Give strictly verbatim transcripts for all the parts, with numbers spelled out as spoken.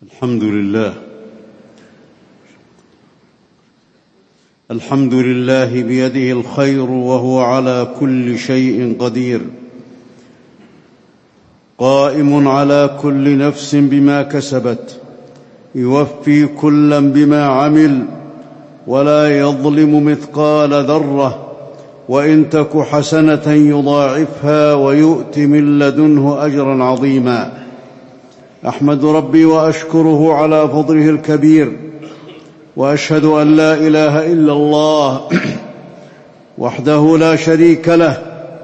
الحمد لله الحمد لله بيده الخير وهو على كل شيء قدير، قائم على كل نفس بما كسبت، يوفي كلا بما عمل، ولا يظلم مثقال ذرة، وإن تك حسنة يضاعفها ويؤت من لدنه أجرا عظيما. أحمد ربي وأشكره على فضله الكبير، وأشهد أن لا إله إلا الله وحده لا شريك له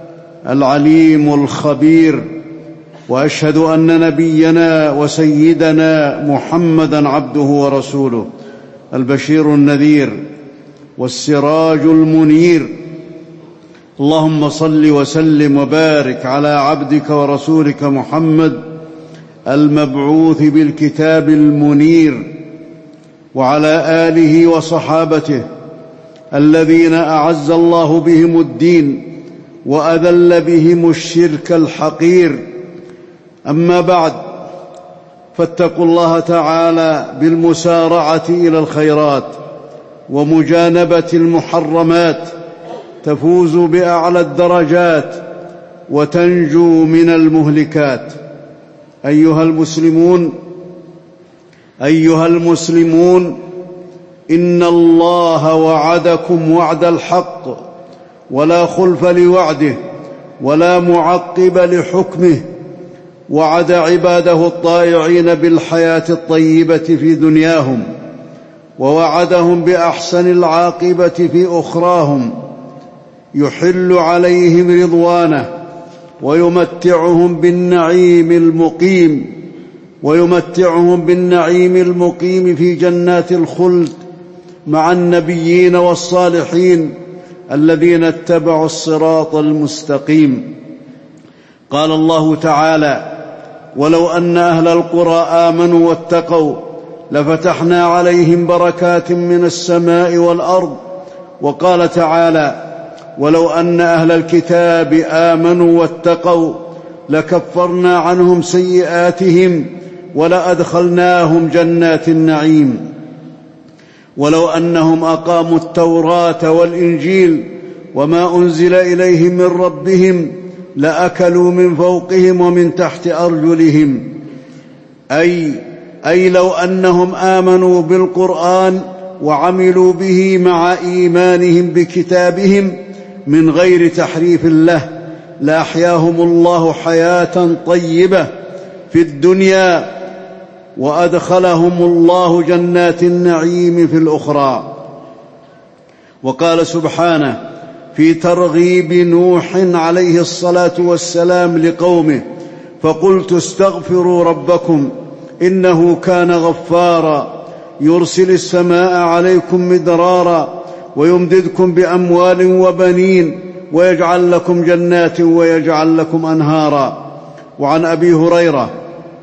العليم الخبير، وأشهد أن نبينا وسيدنا محمدًا عبده ورسوله البشير النذير والسراج المنير. اللهم صل وسلم وبارك على عبدك ورسولك محمد المبعوث بالكتاب المنير، وعلى آله وصحابته الذين أعز الله بهم الدين وأذل بهم الشرك الحقير. أما بعد، فاتقوا الله تعالى بالمسارعة إلى الخيرات ومجانبة المحرمات، تفوزوا بأعلى الدرجات وتنجوا من المهلكات. أيها المسلمون أيها المسلمون إن الله وعدكم وعد الحق، ولا خلف لوعده ولا معقب لحكمه. وعد عباده الطائعين بالحياة الطيبة في دنياهم، ووعدهم بأحسن العاقبة في أخراهم، يحل عليهم رضوانه ويمتعهم بالنعيم المقيم ويمتعهم بالنعيم المقيم في جنات الخلد مع النبيين والصالحين الذين اتبعوا الصراط المستقيم. قال الله تعالى: ولو أن أهل القرى آمنوا واتقوا لفتحنا عليهم بركات من السماء والأرض. وقال تعالى: ولو أن أهل الكتاب آمنوا واتقوا لكفرنا عنهم سيئاتهم ولأدخلناهم جنات النعيم. ولو أنهم أقاموا التوراة والإنجيل وما أنزل إليهم من ربهم لأكلوا من فوقهم ومن تحت أرجلهم. أي أي لو أنهم آمنوا بالقرآن وعملوا به مع إيمانهم بكتابهم من غير تحريف له لأحياهم الله حياة طيبة في الدنيا، وأدخلهم الله جنات النعيم في الأخرى. وقال سبحانه في ترغيب نوح عليه الصلاة والسلام لقومه: فقلت استغفروا ربكم إنه كان غفارا يرسل السماء عليكم مدرارا ويمددكم بأموال وبنين ويجعل لكم جنات ويجعل لكم أنهارا. وعن أبي هريرة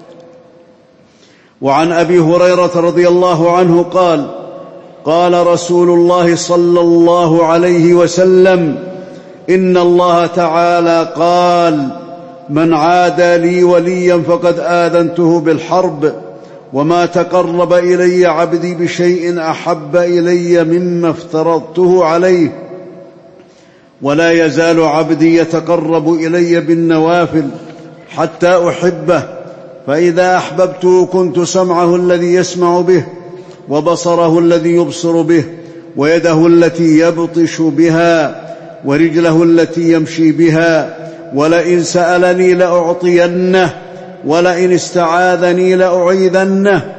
وعن أبي هريرة رضي الله عنه قال: قال رسول الله صلى الله عليه وسلم: إن الله تعالى قال: من عادى لي وليا فقد آذنته بالحرب، وما تقرب إلي عبدي بشيء أحب إلي مما افترضته عليه، ولا يزال عبدي يتقرب إلي بالنوافل حتى أحبه، فإذا أحببته كنت سمعه الذي يسمع به، وبصره الذي يبصر به، ويده التي يبطش بها، ورجله التي يمشي بها، ولئن سألني لأعطينه، ولئن استعاذني لأعيذنه.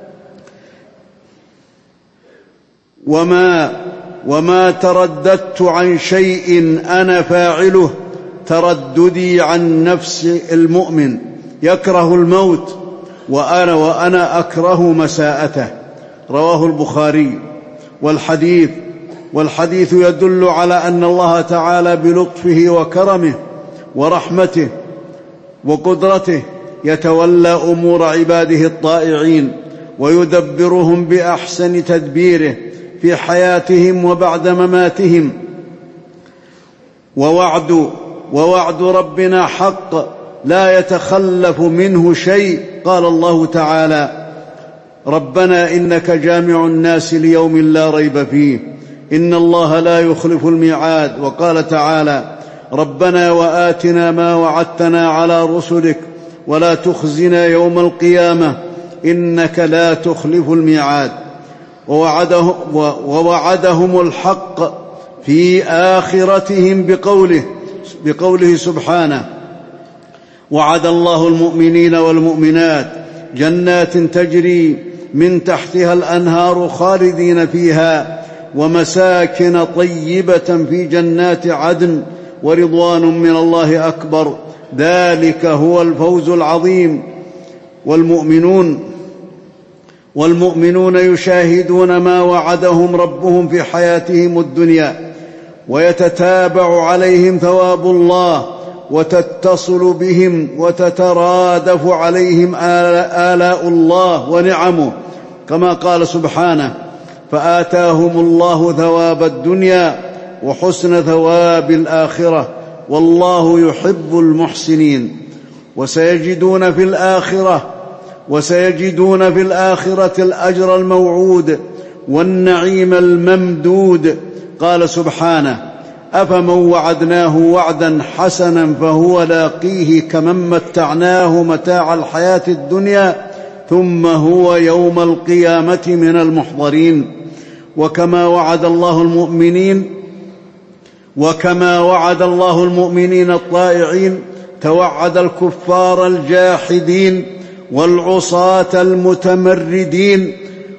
وما وما ترددت عن شيء أنا فاعله ترددي عن نفس المؤمن يكره الموت وأنا وأنا أكره مساءته. رواه البخاري. والحديث والحديث يدل على أن الله تعالى بلطفه وكرمه ورحمته وقدرته يتولى أمور عباده الطائعين ويدبرهم بأحسن تدبيره في حياتهم وبعد مماتهم. ووعد ووعد ربنا حق لا يتخلف منه شيء. قال الله تعالى: ربنا إنك جامع الناس ليوم لا ريب فيه إن الله لا يخلف الميعاد. وقال تعالى ربنا وآتنا ما وعدتنا على رسلك ولا تخزنا يوم القيامة إنك لا تخلف الميعاد. ووعدهم, ووعدهم الحق في آخرتهم بقوله, بقوله سبحانه وعد الله المؤمنين والمؤمنات جنات تجري من تحتها الأنهار خالدين فيها ومساكن طيبة في جنات عدن ورضوان من الله أكبر ذلك هو الفوز العظيم. والمؤمنون والمؤمنون يشاهدون ما وعدهم ربهم في حياتهم الدنيا ويتتابع عليهم ثواب الله وتتصل بهم وتترادف عليهم آلاء الله ونعمه كما قال سبحانه فآتاهم الله ثواب الدنيا وحسن ثواب الآخرة والله يحب المحسنين. وسيجدون في الآخرة وسيجدون في الآخرة الأجر الموعود والنعيم الممدود. قال سبحانه أفمن وعدناه وعدا حسنا فهو لاقيه كمن متعناه متاع الحياة الدنيا ثم هو يوم القيامة من المحضرين. وكما وعد الله المؤمنين وكما وعد الله المؤمنين الطائعين توعد الكفار الجاحدين والعصاة المتمردين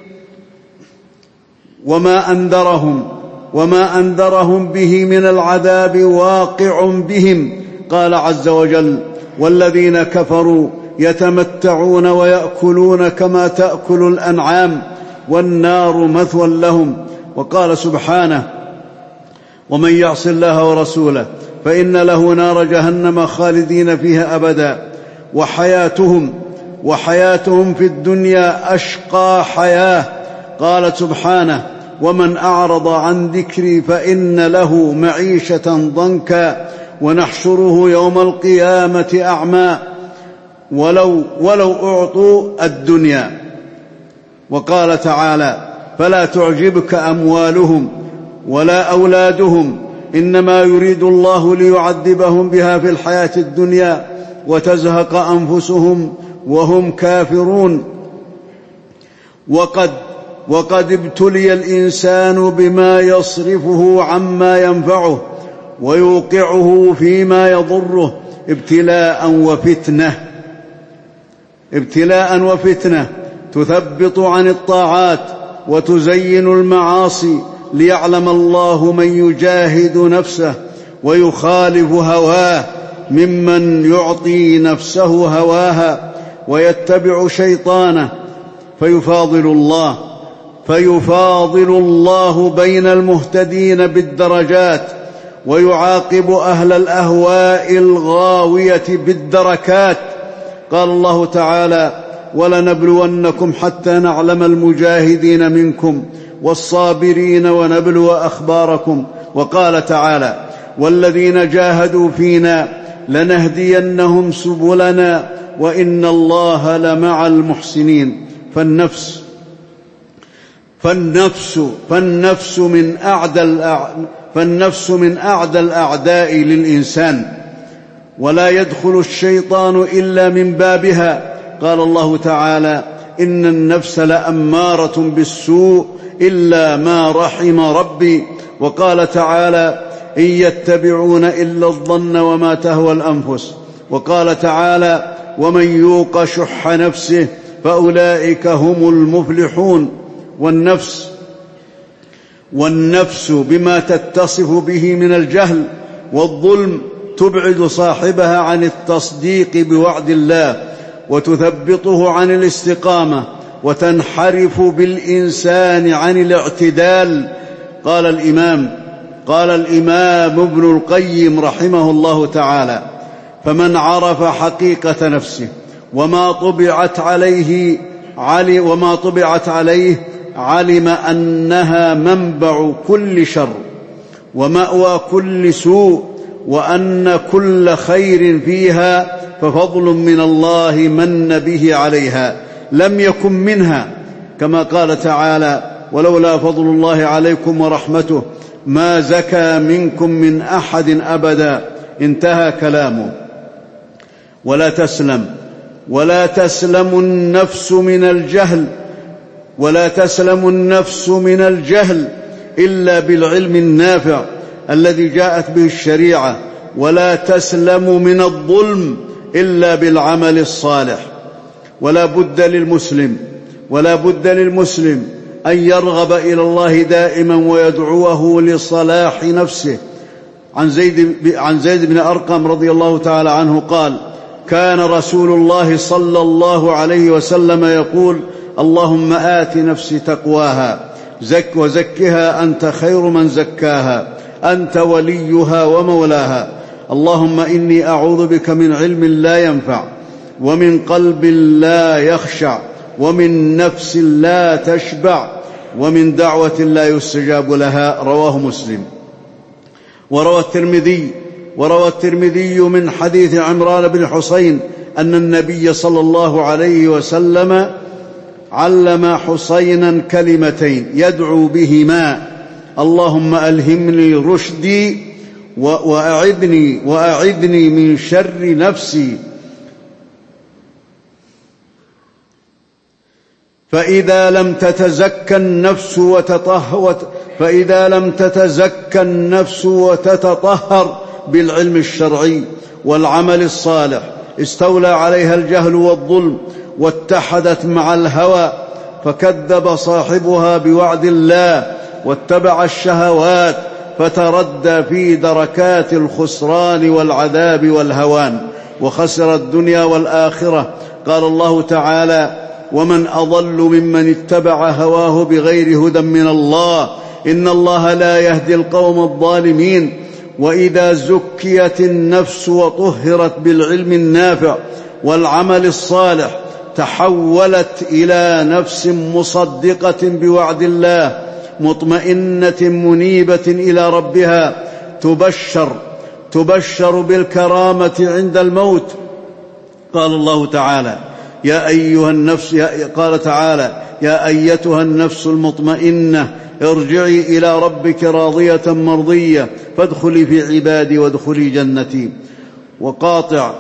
وما أنذرهم وما أنذرهم به من العذاب واقع بهم. قال عز وجل والذين كفروا يتمتعون ويأكلون كما تأكل الأنعام والنار مثوى لهم. وقال سبحانه ومن يعص الله ورسوله فإن له نار جهنم خالدين فيها أبدا. وحياتهم وحياتهم في الدنيا أشقى حياة. قال سبحانه ومن أعرض عن ذكري فإن له معيشة ضنكا ونحشره يوم القيامة أعمى ولو, ولو أعطوا الدنيا. وقال تعالى فلا تعجبك أموالهم ولا أولادهم إنما يريد الله ليعذبهم بها في الحياة الدنيا وتزهق أنفسهم وهم كافرون. وقد وقد ابتلي الإنسان بما يصرفه عما ينفعه ويوقعه فيما يضره ابتلاء وفتنة ابتلاء وفتنة تثبط عن الطاعات وتزين المعاصي ليعلم الله من يجاهد نفسه ويخالف هواه ممن يعطي نفسه هواها ويتبع شيطانه فيفاضل الله فيفاضل الله بين المهتدين بالدرجات ويعاقب أهل الأهواء الغاوية بالدركات. قال الله تعالى ولنبلونكم حتى نعلم المجاهدين منكم والصابرين ونبلو أخباركم. وقال تعالى والذين جاهدوا فينا لنهدينهم سبلنا وإن الله لمع المحسنين. فالنفس فالنفس فالنفس من أعدى فالنفس من أعدى الأعداء للإنسان ولا يدخل الشيطان إلا من بابها. قال الله تعالى إن النفس لأمارة بالسوء إلا ما رحم ربي. وقال تعالى إن يتبعون إلا الظن وما تهوى الأنفس. وقال تعالى ومن يوق شح نفسه فأولئك هم المفلحون. والنفس والنفس بما تتصف به من الجهل والظلم تبعد صاحبها عن التصديق بوعد الله وتثبطه عن الاستقامة وتنحرف بالإنسان عن الاعتدال. قال الإمام قال الإمام ابن القيم رحمه الله تعالى فمن عرف حقيقة نفسه وما طبعت عليه علي وما طبعت عليه علم أنها منبع كل شر ومأوى كل سوء وأن كل خير فيها ففضل من الله من به عليها لم يكن منها كما قال تعالى: ولولا فضل الله عليكم ورحمته ما زكى منكم من أحد أبدا. انتهى كلامه. ولا تسلم ولا تسلم النفس من الجهل ولا تسلم النفس من الجهل إلا بالعلم النافع الذي جاءت به الشريعة، ولا تسلم من الظلم إلا بالعمل الصالح. ولا بد للمسلم ولا بد للمسلم أن يرغب إلى الله دائما ويدعوه لصلاح نفسه. عن زيد, عن زيد بن أرقم رضي الله تعالى عنه قال: كان رسول الله صلى الله عليه وسلم يقول: اللهم آت نفسي تقواها زك وزكها أنت خير من زكاها أنت وليها ومولاها. اللهم إني أعوذ بك من علم لا ينفع، ومن قلب لا يخشع، ومن نفس لا تشبع، ومن دعوة لا يستجاب لها. رواه مسلم. وروى الترمذي وروى الترمذي من حديث عمران بن حسين أن النبي صلى الله عليه وسلم علم حسينا كلمتين يدعو بهما: اللهم ألهمني رشدي وأعذني وأعذني من شر نفسي. فإذا لم تتزكى النفس وتطهر فإذا لم تتزكى النفس وتتطهر بالعلم الشرعي والعمل الصالح استولى عليها الجهل والظلم واتحدت مع الهوى، فكذب صاحبها بوعد الله واتبع الشهوات فتردى في دركات الخسران والعذاب والهوان، وخسر الدنيا والآخرة. قال الله تعالى: ومن أضل ممن اتبع هواه بغير هدى من الله إن الله لا يهدي القوم الظالمين. وإذا زكيت النفس وطهرت بالعلم النافع والعمل الصالح تحولت إلى نفس مصدقة بوعد الله مطمئنة منيبة إلى ربها، تبشر تبشر بالكرامة عند الموت. قال الله تعالى: يا أيها النفس يا قال تعالى: يا أيتها النفس المطمئنة ارجعي إلى ربك راضية مرضية فادخلي في عبادي وادخلي جنتي. وقاطع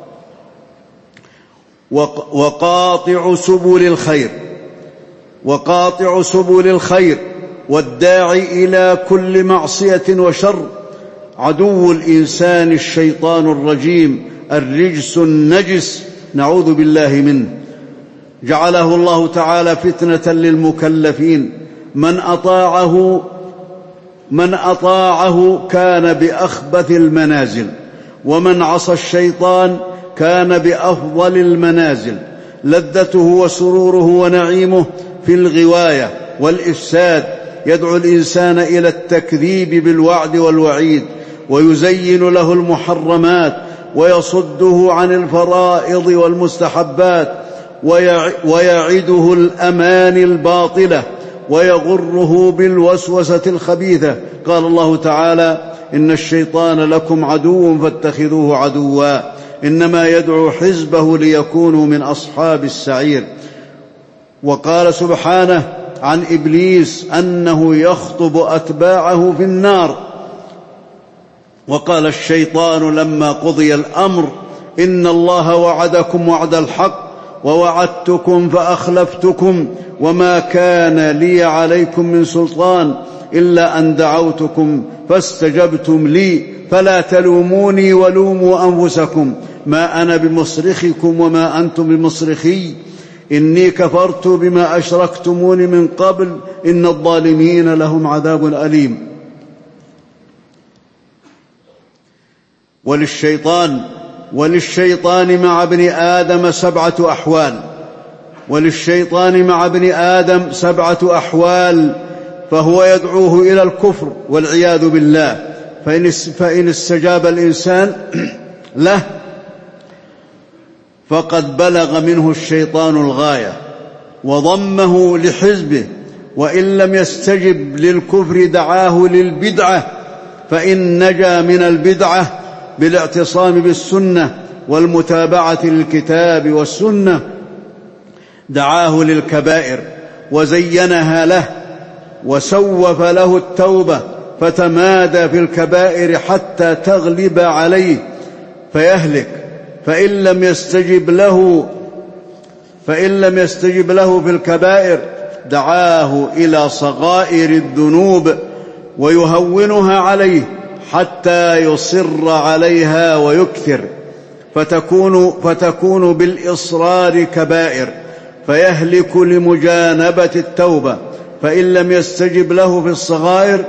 وقاطع سبل الخير وقاطع سبل الخير والداعي إلى كل معصية وشر عدو الإنسان الشيطان الرجيم الرجس النجس، نعوذ بالله منه. جعله الله تعالى فتنة للمكلفين، من أطاعه من أطاعه كان بأخبث المنازل، ومن عصى الشيطان كان بأفضل المنازل. لذته وسروره ونعيمه في الغواية والإفساد، يدعو الإنسان إلى التكذيب بالوعد والوعيد، ويزين له المحرمات، ويصده عن الفرائض والمستحبات، ويعده الأماني الباطلة، ويغره بالوسوسة الخبيثة. قال الله تعالى: إن الشيطان لكم عدو فاتخذوه عدوا إنما يدعو حزبه ليكونوا من أصحاب السعير. وقال سبحانه عن إبليس أنه يخطب أتباعه في النار. وقال الشيطان لما قضي الأمر: إن الله وعدكم وعد الحق ووعدتكم فأخلفتكم وما كان لي عليكم من سلطان إلا أن دعوتكم فاستجبتم لي فلا تلوموني ولوموا أنفسكم ما أنا بمصرخكم وما أنتم بمصرخي إني كفرت بما أشركتمون من قبل إن الظالمين لهم عذاب أليم. وللشيطان وللشيطان مع ابن آدم سبعة أحوال وللشيطان مع ابن آدم سبعة أحوال فهو يدعوه إلى الكفر والعياذ بالله، فإن فإن استجاب الإنسان له فقد بلغ منه الشيطان الغاية وضمه لحزبه، وإن لم يستجب للكفر دعاه للبدعة، فإن نجا من البدعة بالاعتصام بالسنة والمتابعة للكتاب والسنة دعاه للكبائر، وزينها له وسوف له التوبة، فتمادى في الكبائر حتى تغلب عليه فيهلك. فإن لم يستجب له فإن لم يستجب له في الكبائر دعاه إلى صغائر الذنوب ويهونها عليه حتى يصر عليها ويكثر، فتكون, فتكون بالإصرار كبائر، فيهلك لمجانبة التوبة. فإن لم يستجب له في الصغائر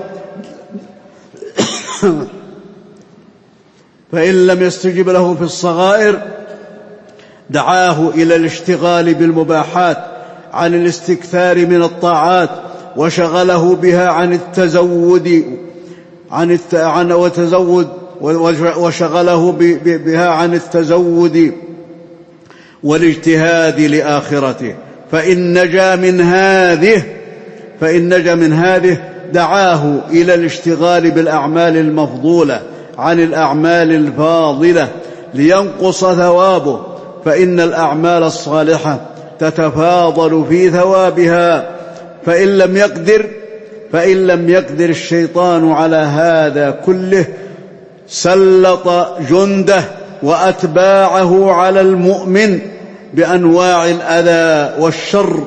فإن لم يستجب له في الصغائر دعاه إلى الاشتغال بالمباحات عن الاستكثار من الطاعات، وشغله بها عن التزود عن الت... عن وتزود وشغله ب... بها عن التزود والاجتهاد لآخرته. فإن نجا من هذه فإن نجا من هذه دعاه إلى الاشتغال بالأعمال المفضولة عن الأعمال الفاضلة لينقص ثوابه، فإن الأعمال الصالحة تتفاضل في ثوابها. فإن لم يقدر فإن لم يقدر الشيطان على هذا كله سلط جنده وأتباعه على المؤمن بأنواع الأذى والشر،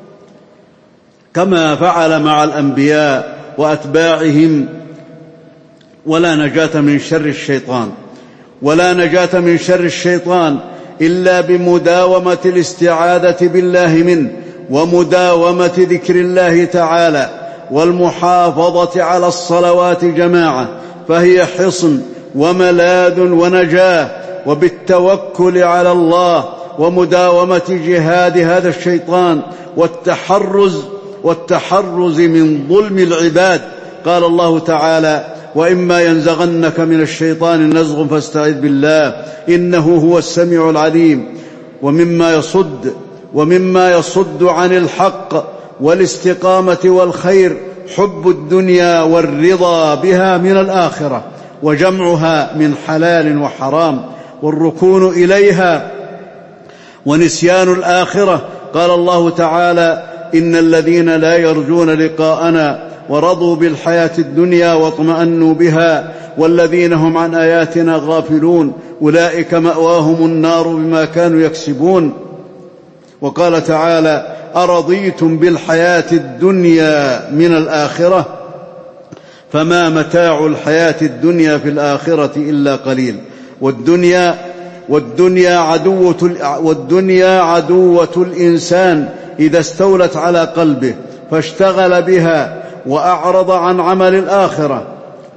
كما فعل مع الأنبياء وأتباعهم. ولا نجاة من شر الشيطان ولا نجاة من شر الشيطان إلا بمداومة الاستعاذة بالله منه، ومداومة ذكر الله تعالى، والمحافظة على الصلوات جماعة، فهي حصن وملاذ ونجاة. وبالتوكل على الله ومداومة جهاد هذا الشيطان والتحرز والتحرز من ظلم العباد. قال الله تعالى: وإما ينزغنك من الشيطان نزغ فاستعذ بالله إنه هو السميع العليم. ومما يصد ومما يصد عن الحق والاستقامة والخير حب الدنيا والرضا بها من الآخرة، وجمعها من حلال وحرام، والركون إليها ونسيان الآخرة. قال الله تعالى: إن الذين لا يرجون لقاءنا ورضوا بالحياة الدنيا واطمأنوا بها والذين هم عن آياتنا غافلون أولئك مأواهم النار بما كانوا يكسبون. وقال تعالى: أرضيتم بالحياة الدنيا من الآخرة فما متاع الحياة الدنيا في الآخرة إلا قليل. والدنيا والدنيا عدوة والدنيا عدوة الإنسان إذا استولت على قلبه فاشتغل بها وأعرض عن عمل الآخرة.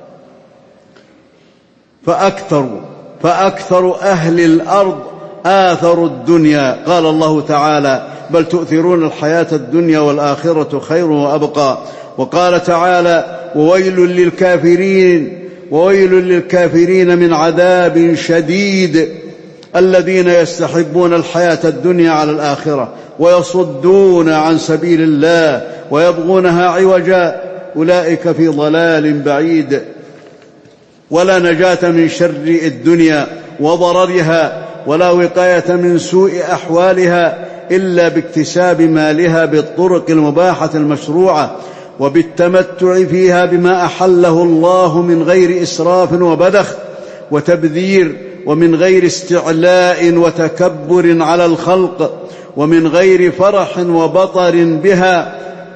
فأكثر فأكثر أهل الأرض آثروا الدنيا. قال الله تعالى: بل تؤثرون الحياة الدنيا والآخرة خير وأبقى. وقال تعالى: وويل للكافرين وويل للكافرين من عذاب شديد الذين يستحبون الحياة الدنيا على الآخرة ويصدون عن سبيل الله ويبغونها عوجا أولئك في ضلال بعيد. ولا نجاة من شر الدنيا وضررها ولا وقاية من سوء أحوالها إلا باكتساب مالها بالطرق المباحة المشروعة وبالتمتع فيها بما أحله الله من غير إسراف وبذخ وتبذير، ومن غير استعلاء وتكبر على الخلق، ومن غير فرح وبطر بها.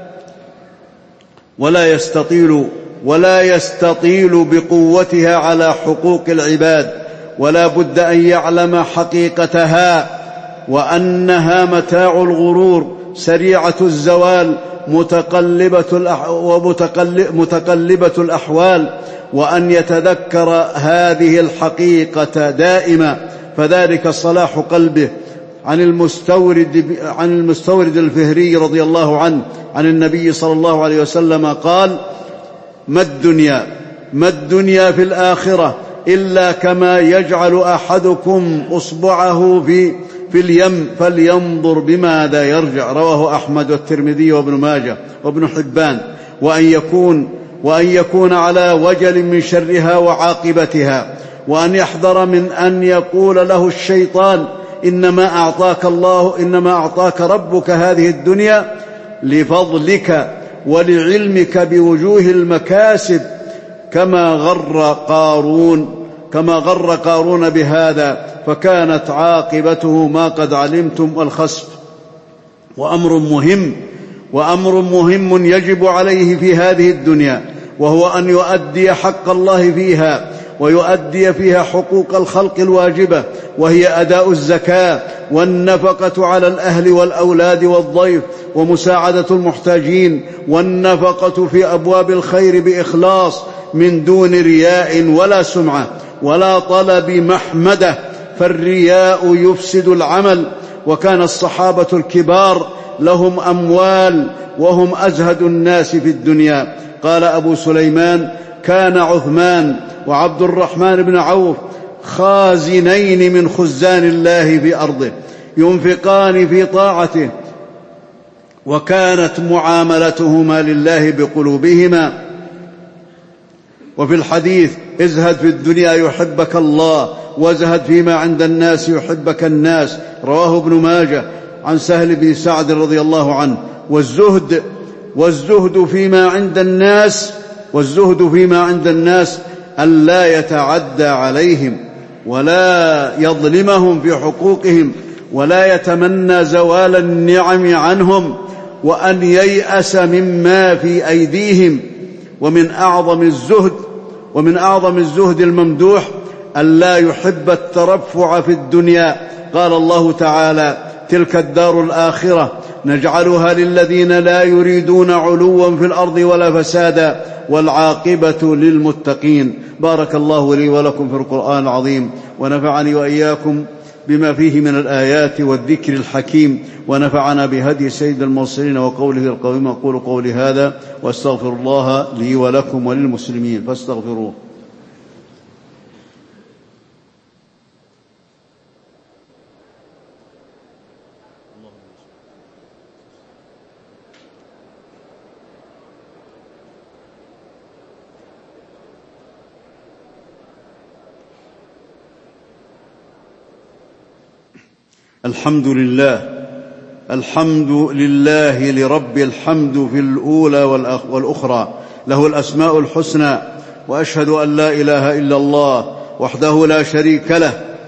ولا يستطيل ولا يستطيل بقوتها على حقوق العباد، ولا بد أن يعلم حقيقتها وأنها متاع الغرور سريعة الزوال متقلبة متقلبة الأحوال، وأن يتذكر هذه الحقيقة دائما، فذلك صلاح قلبه. عن المستورد, عن المستورد الفهري رضي الله عنه عن النبي صلى الله عليه وسلم قال: ما الدنيا ما الدنيا في الآخرة إلا كما يجعل أحدكم أصبعه في, في اليم فلينظر بماذا يرجع. رواه أحمد والترمذي وابن ماجه وابن حبان. وأن يكون, وأن يكون على وجل من شرها وعاقبتها، وأن يحذر من أن يقول له الشيطان: إنما أعطاك الله إنما أعطاك ربك هذه الدنيا لفضلك ولعلمك بوجوه المكاسب، كما غر قارون كما غر قارون بهذا، فكانت عاقبته ما قد علمتم الخسف. وأمر مهم وأمر مهم يجب عليه في هذه الدنيا، وهو أن يؤدي حق الله فيها، ويؤدي فيها حقوق الخلق الواجبة، وهي أداء الزكاة والنفقة على الأهل والأولاد والضيف ومساعدة المحتاجين، والنفقة في أبواب الخير بإخلاص من دون رياء ولا سمعة ولا طلب محمدة، فالرياء يفسد العمل. وكان الصحابة الكبار لهم أموال وهم أزهد الناس في الدنيا. قال أبو سليمان: كان عثمان وعبد الرحمن بن عوف خازنين من خزان الله في أرضه، ينفقان في طاعته، وكانت معاملتهما لله بقلوبهما. وفي الحديث: ازهد في الدنيا يحبك الله، وازهد فيما عند الناس يحبك الناس، رواه ابن ماجه عن سهل بن سعد رضي الله عنه. والزهد والزهد فيما عند الناس والزهد فيما عند الناس أن لا يتعدى عليهم ولا يظلمهم في حقوقهم، ولا يتمنى زوال النعم عنهم، وأن ييأس مما في أيديهم. ومن أعظم الزهد ومن أعظم الزهد الممدوح أن لا يحب الترفع في الدنيا. قال الله تعالى: تلك الدار الآخرة نجعلها للذين لا يريدون علوا في الأرض ولا فسادا والعاقبة للمتقين. بارك الله لي ولكم في القرآن العظيم، ونفعني وإياكم بما فيه من الآيات والذكر الحكيم، ونفعنا بهدي سيد المرسلين وقوله القويم. أقول قولي هذا وأستغفر الله لي ولكم وللمسلمين فاستغفروه. الحمد لله الحمد لله لرب الحمد في الأولى والأخرى، له الأسماء الحسنى، وأشهد أن لا إله إلا الله وحده لا شريك له،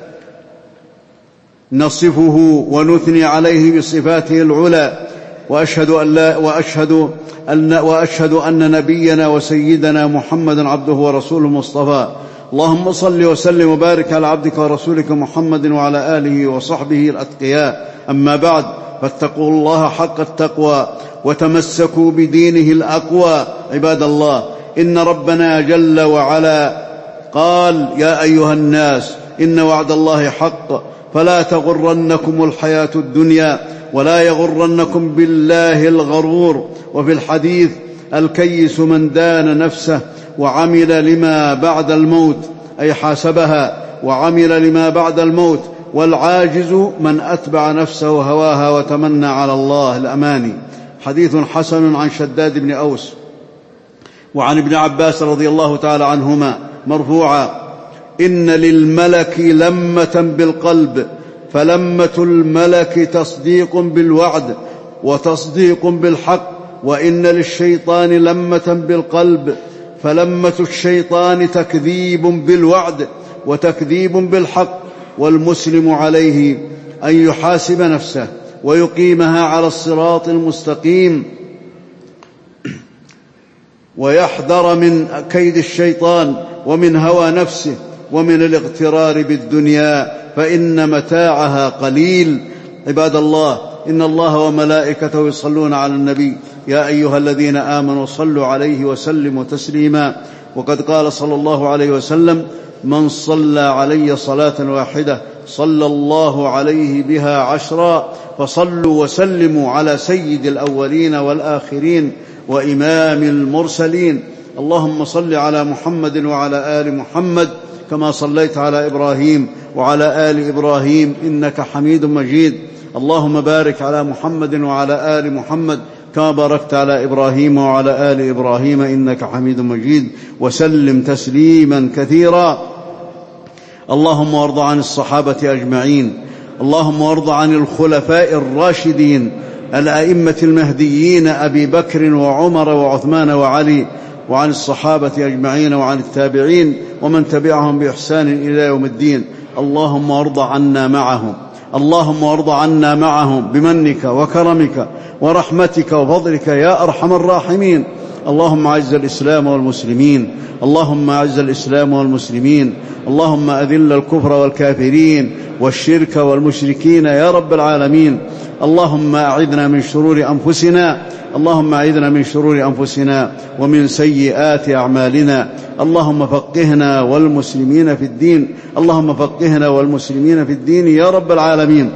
نصفه ونثني عليه بصفاته العلى، وأشهد أن, لا وأشهد أن, وأشهد أن نبينا وسيدنا محمدا عبده ورسوله المصطفى. اللهم صل وسلم وبارك على عبدك ورسولك محمد وعلى آله وصحبه الأتقياء. أما بعد، فاتقوا الله حق التقوى وتمسكوا بدينه الأقوى. عباد الله، إن ربنا جل وعلا قال: يا أيها الناس إن وعد الله حق فلا تغرنكم الحياة الدنيا ولا يغرنكم بالله الغرور. وفي الحديث: الكيس من دان نفسه وعمل لما بعد الموت، أي حاسبها وعمل لما بعد الموت. والعاجز من أتبع نفسه هواها وتمنى على الله الأماني. حديث حسن عن شداد بن أوس وعن ابن عباس رضي الله تعالى عنهما مرفوعا: إن للملك لمة بالقلب، فلمة الملك تصديق بالوعد وتصديق بالحق، وإن للشيطان لمة بالقلب، فلمة الشيطان تكذيب بالوعد وتكذيب بالحق. والمسلم عليه أن يحاسب نفسه ويقيمها على الصراط المستقيم، ويحذر من كيد الشيطان ومن هوى نفسه ومن الاغترار بالدنيا، فإن متاعها قليل. عباد الله، إن الله وملائكته يصلون على النبي، يا أيها الذين آمنوا صلوا عليه وسلموا تسليما. وقد قال صلى الله عليه وسلم: من صلى علي صلاة واحدة صلى الله عليه بها عشرا. فصلوا وسلموا على سيد الأولين والآخرين وإمام المرسلين. اللهم صل على محمد وعلى آل محمد كما صليت على إبراهيم وعلى آل إبراهيم إنك حميد مجيد. اللهم بارك على محمد وعلى آل محمد كما باركت على إبراهيم وعلى آل إبراهيم إنك حميد مجيد، وسلم تسليما كثيرا. اللهم وارض عن الصحابة أجمعين، اللهم وارض عن الخلفاء الراشدين الأئمة المهديين أبي بكر وعمر وعثمان وعلي، وعن الصحابة أجمعين، وعن التابعين ومن تبعهم بإحسان إلى يوم الدين. اللهم وارض عنا معهم، اللهم وارض عنا معهم بمنك وكرمك ورحمتك وفضلك يا أرحم الراحمين. اللهم أعز الإسلام والمسلمين، اللهم أعز الإسلام والمسلمين، اللهم أذل الكفر والكافرين والشرك والمشركين يا رب العالمين. اللهم أعذنا من شرور أنفسنا، اللهم أعذنا من شرور أنفسنا ومن سيئات أعمالنا. اللهم فقهنا والمسلمين في الدين، اللهم فقهنا والمسلمين في الدين يا رب العالمين.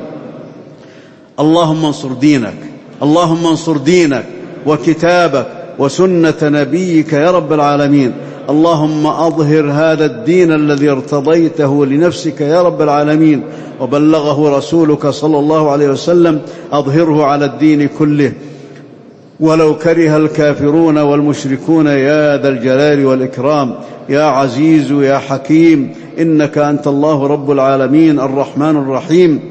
اللهم انصر دينك، اللهم انصر دينك وكتابك وسنة نبيك يا رب العالمين. اللهم أظهر هذا الدين الذي ارتضيته لنفسك يا رب العالمين وبلغه رسولك صلى الله عليه وسلم، أظهره على الدين كله ولو كره الكافرون والمشركون يا ذا الجلال والإكرام. يا عزيز يا حكيم، إنك أنت الله رب العالمين الرحمن الرحيم.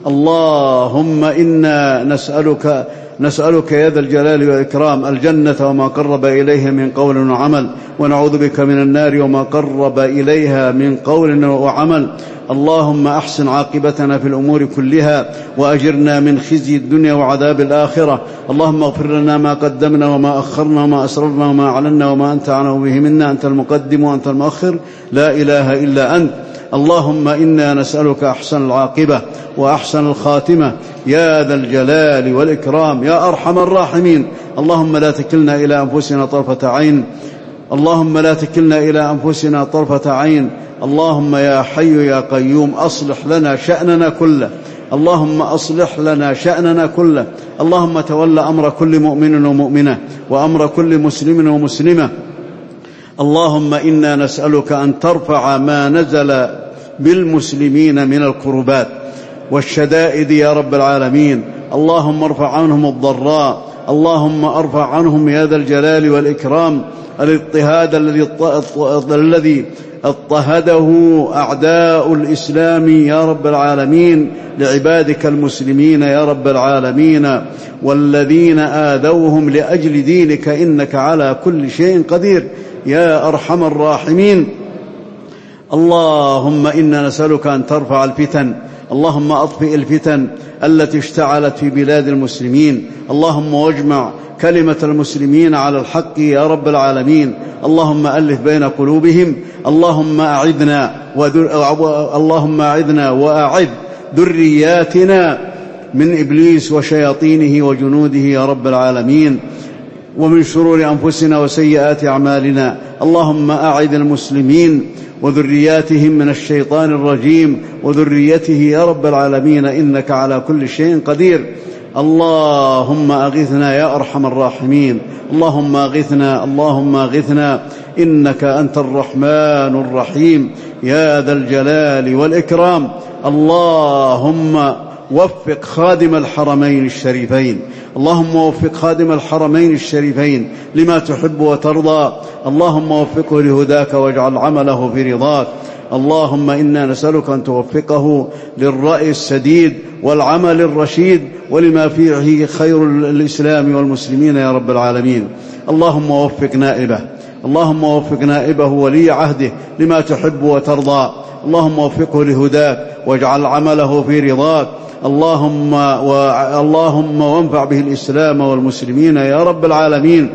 اللهم إنا نسألك نسألك يا ذا الجلال والإكرام الجنة وما قرب إليها من قول وعمل، ونعوذ بك من النار وما قرب إليها من قول وعمل. اللهم أحسن عاقبتنا في الأمور كلها وأجرنا من خزي الدنيا وعذاب الآخرة. اللهم اغفر لنا ما قدمنا وما أخرنا وما أسررنا وما أعلنا وما أنت أعلم به منا، أنت المقدم وأنت المؤخر، لا إله إلا أنت. اللهم إنا نسألك أحسن العاقبة وأحسن الخاتمة يا ذا الجلال والإكرام يا أرحم الراحمين. اللهم لا تكلنا إلى أنفسنا طرفة عين، اللهم لا تكلنا إلى أنفسنا طرفة عين. اللهم يا حي يا قيوم أصلح لنا شأننا كله، اللهم أصلح لنا شأننا كله. اللهم تول أمر كل مؤمن ومؤمنة وأمر كل مسلم ومسلمة. اللهم إنا نسألك أن ترفع ما نزل بالمسلمين من الكربات والشدائد يا رب العالمين. اللهم ارفع عنهم الضراء، اللهم ارفع عنهم يا ذا الجلال والإكرام الاضطهاد الذي الذي اضطهده أعداء الإسلام يا رب العالمين لعبادك المسلمين يا رب العالمين، والذين آذوهم لأجل دينك، إنك على كل شيء قدير يا أرحم الراحمين. اللهم إنا نسألك أن ترفع الفتن، اللهم أطفئ الفتن التي اشتعلت في بلاد المسلمين. اللهم واجمع كلمة المسلمين على الحق يا رب العالمين. اللهم ألف بين قلوبهم. اللهم أعذنا اللهم أعذنا وأعذ ذرياتنا من إبليس وشياطينه وجنوده يا رب العالمين، ومن شرور أنفسنا وسيئات أعمالنا. اللهم أعذ المسلمين وذرياتهم من الشيطان الرجيم وذريته يا رب العالمين، إنك على كل شيء قدير. اللهم أغثنا يا أرحم الراحمين، اللهم أغثنا اللهم أغثنا إنك أنت الرحمن الرحيم يا ذا الجلال والإكرام. اللهم وفق خادم الحرمين الشريفين، اللهم وفق خادم الحرمين الشريفين لما تحب وترضى. اللهم وفقه لهداك واجعل عمله في رضاك. اللهم إنا نسألك أن توفقه للرأي السديد والعمل الرشيد ولما فيه خير الإسلام والمسلمين يا رب العالمين. اللهم وفق نائبه اللهم وفق نائبه ولي عهده لما تحب وترضى. اللهم وفقه لهداك واجعل عمله في رضاك. اللهم و... اللهم وانفع به الإسلام والمسلمين يا رب العالمين.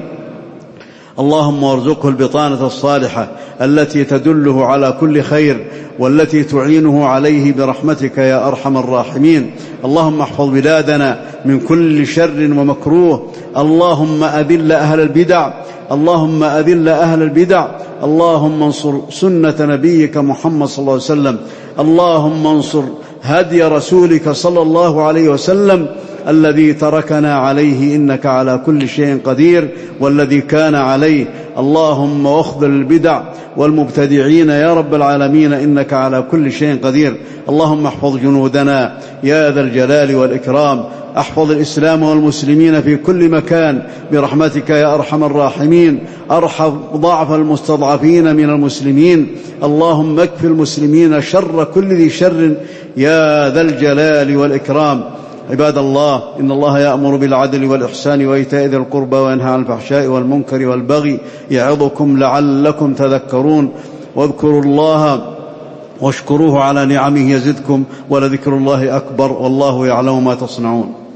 اللهم وارزقه البطانة الصالحة التي تدله على كل خير والتي تعينه عليه برحمتك يا أرحم الراحمين. اللهم احفظ بلادنا من كل شر ومكروه. اللهم أذل أهل البدع اللهم أذل أهل البدع اللهم انصر سنة نبيك محمد صلى الله عليه وسلم. اللهم انصر هدي رسولك صلى الله عليه وسلم الذي تركنا عليه، إنك على كل شيء قدير، والذي كان عليه. اللهم واخذل البدع والمبتدعين يا رب العالمين، إنك على كل شيء قدير. اللهم احفظ جنودنا يا ذا الجلال والإكرام. احفظ الإسلام والمسلمين في كل مكان برحمتك يا أرحم الراحمين. ارحم ضعف المستضعفين من المسلمين. اللهم اكف المسلمين شر كل ذي شر يا ذا الجلال والإكرام. عباد الله، إن الله يأمر بالعدل والإحسان وإيتاء ذي القربى وينهى عن الفحشاء والمنكر والبغي يعظكم لعلكم تذكرون. واذكروا الله واشكروه على نعمه يزدكم، ولذكر الله أكبر، والله يعلم ما تصنعون.